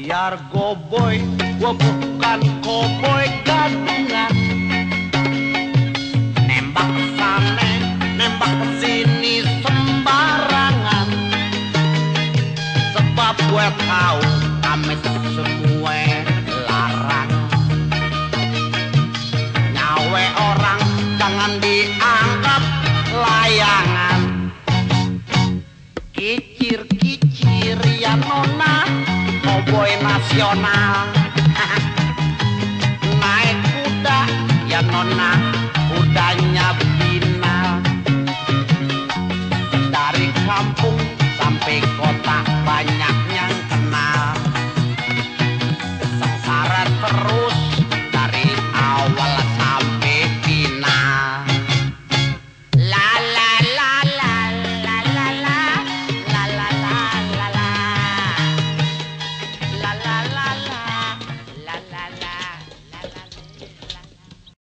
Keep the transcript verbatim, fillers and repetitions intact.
biar goboy, gua bukan cowboy gadungan. Nembak kesana, nembak kesini sembarangan. Sebab gue tahu kami semua larang. Nyawe orang jangan dianggap layangan. Kicir-kicir ya nona, cowboy nasional. Naik kuda ya nona,